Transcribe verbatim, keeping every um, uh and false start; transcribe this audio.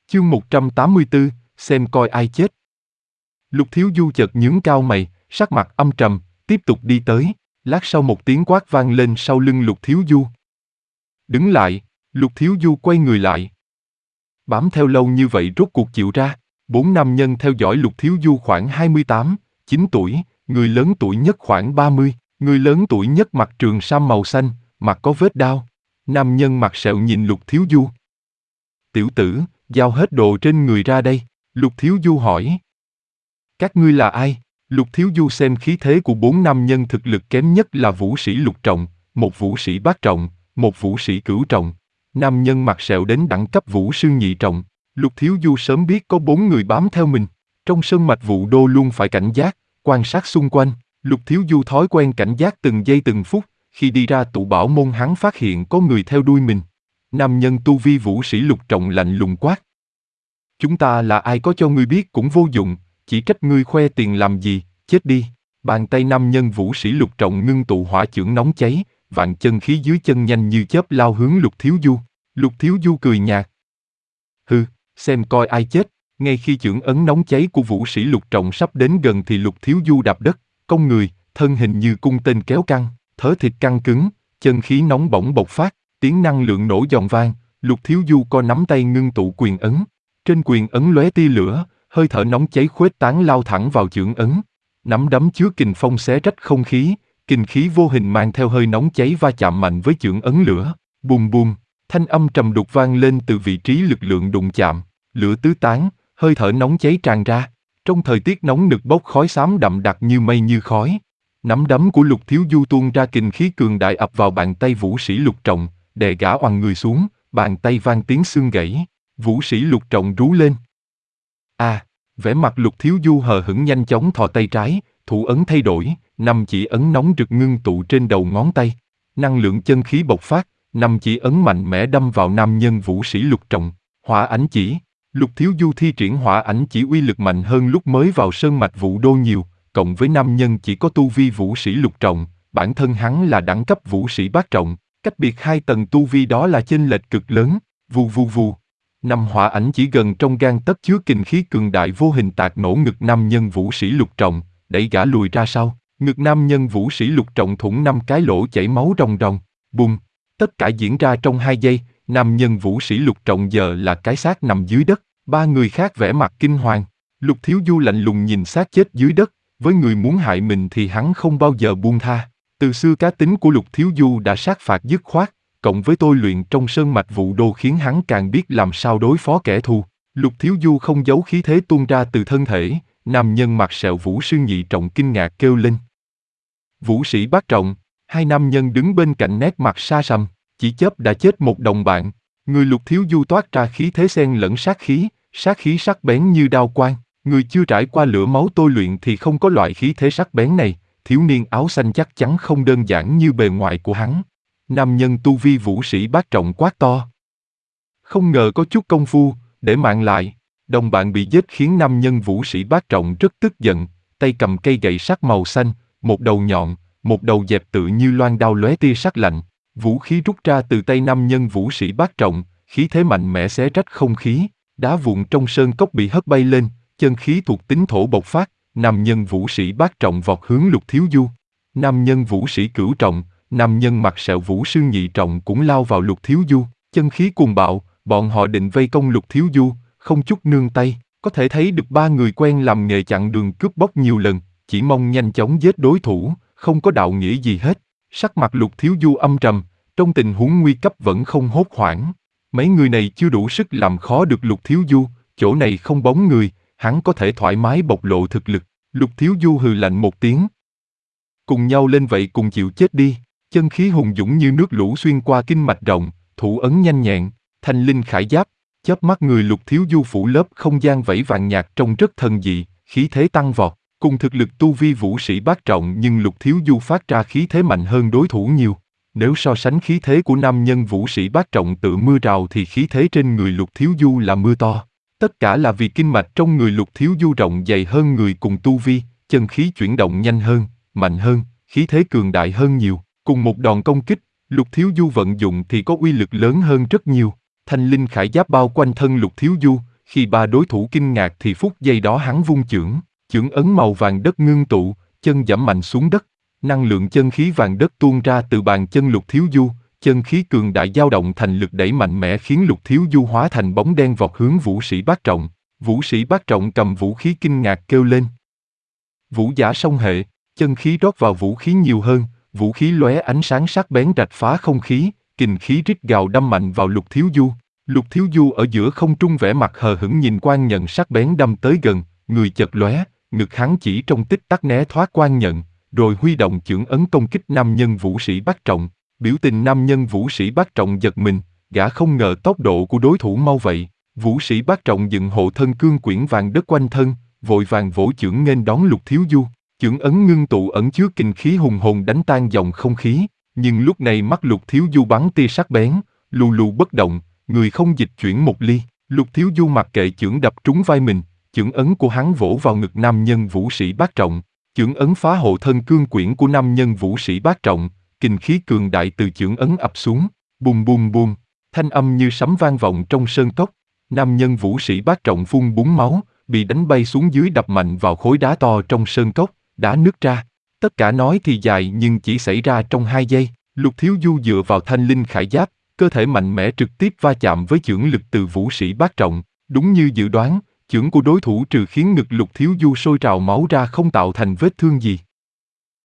Chương một trăm tám mươi tư, xem coi ai chết. Lục Thiếu Du chợt nhướng cao mày, sắc mặt âm trầm, tiếp tục đi tới. Lát sau một tiếng quát vang lên sau lưng Lục Thiếu Du. Đứng lại, Lục Thiếu Du quay người lại. Bám theo lâu như vậy rốt cuộc chịu ra. Bốn nam nhân theo dõi Lục Thiếu Du khoảng hai mươi tám, chín tuổi, người lớn tuổi nhất khoảng ba mươi, người lớn tuổi nhất mặc trường sam màu xanh, mặt có vết đao. Nam nhân mặt sẹo nhìn Lục Thiếu Du. Tiểu tử, giao hết đồ trên người ra đây, Lục Thiếu Du hỏi. Các ngươi là ai? Lục Thiếu Du xem khí thế của bốn nam nhân thực lực kém nhất là vũ sĩ lục trọng, một vũ sĩ bát trọng, một vũ sĩ cửu trọng. Nam nhân mặt sẹo đến đẳng cấp vũ sư nhị trọng. Lục Thiếu Du sớm biết có bốn người bám theo mình. Trong sơn mạch Vũ Đô luôn phải cảnh giác, quan sát xung quanh. Lục Thiếu Du thói quen cảnh giác từng giây từng phút. Khi đi ra tụ bảo môn hắn phát hiện có người theo đuôi mình. Nam nhân tu vi vũ sĩ lục trọng lạnh lùng quát. Chúng ta là ai có cho ngươi biết cũng vô dụng, chỉ trách ngươi khoe tiền làm gì, chết đi. Bàn tay nam nhân vũ sĩ lục trọng ngưng tụ hỏa chưởng nóng cháy, vạn chân khí dưới chân nhanh như chớp lao hướng Lục Thiếu Du. Lục Thiếu Du cười nhạt. Hừ, xem coi ai chết. Ngay khi chưởng ấn nóng cháy của vũ sĩ lục trọng sắp đến gần thì Lục Thiếu Du đạp đất, cong người, thân hình như cung tên kéo căng, thớ thịt căng cứng, chân khí nóng bỏng bộc phát, tiếng năng lượng nổ giòn vang. Lục Thiếu Du co nắm tay ngưng tụ quyền ấn. Trên quyền ấn lóe tia lửa, hơi thở nóng cháy khuếch tán lao thẳng vào chưởng ấn. Nắm đấm chứa kình phong xé rách không khí, kình khí vô hình mang theo hơi nóng cháy va chạm mạnh với chưởng ấn lửa. Bùm bùm, thanh âm trầm đục vang lên từ vị trí lực lượng đụng chạm, lửa tứ tán, hơi thở nóng cháy tràn ra. Trong thời tiết nóng nực bốc khói xám đậm đặc như mây như khói. Nắm đấm của Lục Thiếu Du tuôn ra kình khí cường đại ập vào bàn tay vũ sĩ lục trọng, đè gã oằn người xuống, bàn tay vang tiếng xương gãy. Vũ sĩ lục trọng rú lên. À, vẻ mặt Lục Thiếu Du hờ hững nhanh chóng thò tay trái, thủ ấn thay đổi, năm chỉ ấn nóng rực ngưng tụ trên đầu ngón tay. Năng lượng chân khí bộc phát, năm chỉ ấn mạnh mẽ đâm vào nam nhân vũ sĩ lục trọng. Hỏa ảnh chỉ. Lục Thiếu Du thi triển hỏa ảnh chỉ uy lực mạnh hơn lúc mới vào sơn mạch Vũ Đô nhiều, cộng với nam nhân chỉ có tu vi vũ sĩ lục trọng, bản thân hắn là đẳng cấp vũ sĩ bát trọng, cách biệt hai tầng tu vi đó là chênh lệch cực lớn. Vù vù vù. Năm hỏa ảnh chỉ gần trong gang tấc chứa kình khí cường đại vô hình tạc nổ ngực nam nhân vũ sĩ lục trọng, đẩy gã lùi ra sau. Ngực nam nhân vũ sĩ lục trọng thủng năm cái lỗ chảy máu ròng ròng. Bùm. Tất cả diễn ra trong hai giây. Nam nhân vũ sĩ lục trọng giờ là cái xác nằm dưới đất. Ba người khác vẻ mặt kinh hoàng. Lục Thiếu Du lạnh lùng nhìn xác chết dưới đất. Với người muốn hại mình thì hắn không bao giờ buông tha. Từ xưa cá tính của Lục Thiếu Du đã sát phạt dứt khoát, cộng với tôi luyện trong sơn mạch Vũ Đô khiến hắn càng biết làm sao đối phó kẻ thù. Lục Thiếu Du không giấu khí thế tuôn ra từ thân thể. Nam nhân mặt sẹo vũ sư nhị trọng kinh ngạc kêu lên. Vũ sĩ bát trọng. Hai nam nhân đứng bên cạnh nét mặt xa sầm, chỉ chớp đã chết một đồng bạn. Người Lục Thiếu Du toát ra khí thế xen lẫn sát khí, sát khí sắc bén như đao quang. Người chưa trải qua lửa máu tôi luyện thì không có loại khí thế sắc bén này. Thiếu niên áo xanh chắc chắn không đơn giản như bề ngoài của hắn. Nam nhân tu vi vũ sĩ bát trọng quát to. Không ngờ có chút công phu, để mạng lại. Đồng bạn bị giết khiến nam nhân vũ sĩ bát trọng rất tức giận, tay cầm cây gậy sắt màu xanh, một đầu nhọn, một đầu dẹp tự như loan đao lóe tia sắc lạnh. Vũ khí rút ra từ tay nam nhân vũ sĩ bát trọng, khí thế mạnh mẽ xé rách không khí, đá vụn trong sơn cốc bị hất bay lên, chân khí thuộc tính thổ bộc phát, nam nhân vũ sĩ bát trọng vọt hướng Lục Thiếu Du. Nam nhân vũ sĩ cửu trọng, nam nhân mặt sẹo vũ sư nhị trọng cũng lao vào Lục Thiếu Du, chân khí cuồng bạo, bọn họ định vây công Lục Thiếu Du, không chút nương tay, có thể thấy được ba người quen làm nghề chặn đường cướp bóc nhiều lần, chỉ mong nhanh chóng giết đối thủ, không có đạo nghĩa gì hết. Sắc mặt Lục Thiếu Du âm trầm, trong tình huống nguy cấp vẫn không hốt hoảng. Mấy người này chưa đủ sức làm khó được Lục Thiếu Du, chỗ này không bóng người, hắn có thể thoải mái bộc lộ thực lực. Lục Thiếu Du hừ lạnh một tiếng. Cùng nhau lên vậy cùng chịu chết đi. Chân khí hùng dũng như nước lũ xuyên qua kinh mạch rộng, thủ ấn nhanh nhẹn, thanh linh khải giáp, chớp mắt người Lục Thiếu Du phủ lớp không gian vẫy vàng nhạt trông rất thần dị, khí thế tăng vọt, cùng thực lực tu vi vũ sĩ bát trọng nhưng Lục Thiếu Du phát ra khí thế mạnh hơn đối thủ nhiều. Nếu so sánh khí thế của nam nhân vũ sĩ bát trọng tự mưa rào thì khí thế trên người Lục Thiếu Du là mưa to. Tất cả là vì kinh mạch trong người Lục Thiếu Du rộng dày hơn người cùng tu vi, chân khí chuyển động nhanh hơn, mạnh hơn, khí thế cường đại hơn nhiều. Cùng một đòn công kích, Lục Thiếu Du vận dụng thì có uy lực lớn hơn rất nhiều. Thanh linh khải giáp bao quanh thân Lục Thiếu Du, Khi ba đối thủ kinh ngạc thì phút giây đó hắn vung chưởng, chưởng ấn màu vàng đất ngưng tụ, chân giẫm mạnh xuống đất. Năng lượng chân khí vàng đất tuôn ra từ bàn chân Lục Thiếu Du, chân khí cường đại dao động thành lực đẩy mạnh mẽ khiến Lục Thiếu Du hóa thành bóng đen vọt hướng Vũ Sĩ Bát Trọng. Vũ Sĩ Bát Trọng cầm vũ khí kinh ngạc kêu lên. Vũ giả song hệ, chân khí rót vào vũ khí nhiều hơn, vũ khí lóe ánh sáng sắc bén rạch phá không khí, kình khí rít gào đâm mạnh vào Lục Thiếu Du. Lục Thiếu Du ở giữa không trung vẻ mặt hờ hững nhìn quang nhận sắc bén đâm tới gần, người chợt lóe, ngực hắn chỉ trong tích tắc né thoát quang nhận, rồi huy động chưởng ấn công kích nam nhân Vũ Sĩ Bát Trọng. Biểu tình nam nhân Vũ Sĩ Bát Trọng giật mình, gã không ngờ tốc độ của đối thủ mau vậy. Vũ Sĩ Bát Trọng dựng hộ thân cương quyển vàng đất quanh thân, vội vàng vỗ chưởng nghênh đón Lục Thiếu Du. Chưởng ấn ngưng tụ ẩn chứa kình khí hùng hồn đánh tan dòng không khí, nhưng lúc này mắt Lục Thiếu Du bắn tia sắc bén, lù lù bất động, người không dịch chuyển một ly. Lục Thiếu Du mặc kệ chưởng đập trúng vai mình, chưởng ấn của hắn vỗ vào ngực nam nhân Vũ Sĩ Bát Trọng. Chưởng ấn phá hộ thân cương quyển của nam nhân Vũ Sĩ Bát Trọng, kình khí cường đại từ chưởng ấn ập xuống, bùm bùm bùm, thanh âm như sấm vang vọng trong sơn cốc. Nam nhân Vũ Sĩ Bát Trọng phun búng máu, bị đánh bay xuống dưới đập mạnh vào khối đá to trong sơn cốc, đá nứt ra. Tất cả nói thì dài nhưng chỉ xảy ra trong hai giây. Lục Thiếu Du dựa vào thanh linh khải giáp, cơ thể mạnh mẽ trực tiếp va chạm với chưởng lực từ Vũ Sĩ Bát Trọng. Đúng như dự đoán, chưởng của đối thủ trừ khiến ngực Lục Thiếu Du sôi trào máu ra không tạo thành vết thương gì.